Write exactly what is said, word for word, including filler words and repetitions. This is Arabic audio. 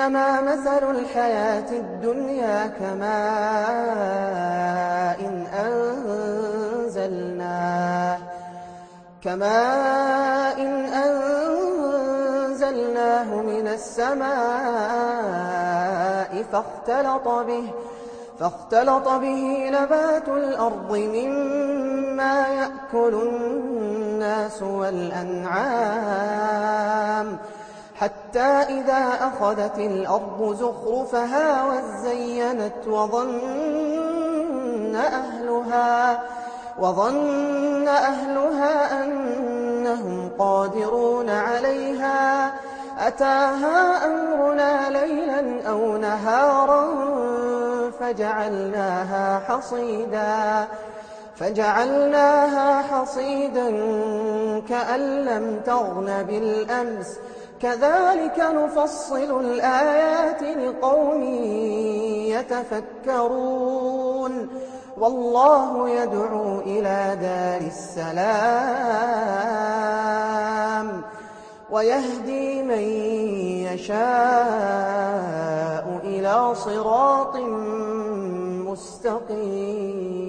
إنما مثل الحياة الدنيا كماء إن أنزلناه كماء إن أنزلناه من السماء فاختلط به فاختلط به نبات الأرض مما يأكل الناس والأنعام حتى إذا أخذت الأرض زخرفها وزينت وظن أهلها وظن أهلها أنهم قادرون عليها أتاها أمرنا ليلا أو نهارا فجعلناها حصيدا فجعلناها حصيدا كأن لم تغن بالأمس كذلك نفصل الآيات لقوم يتفكرون والله يدعو إلى دار السلام ويهدي من يشاء إلى صراط مستقيم.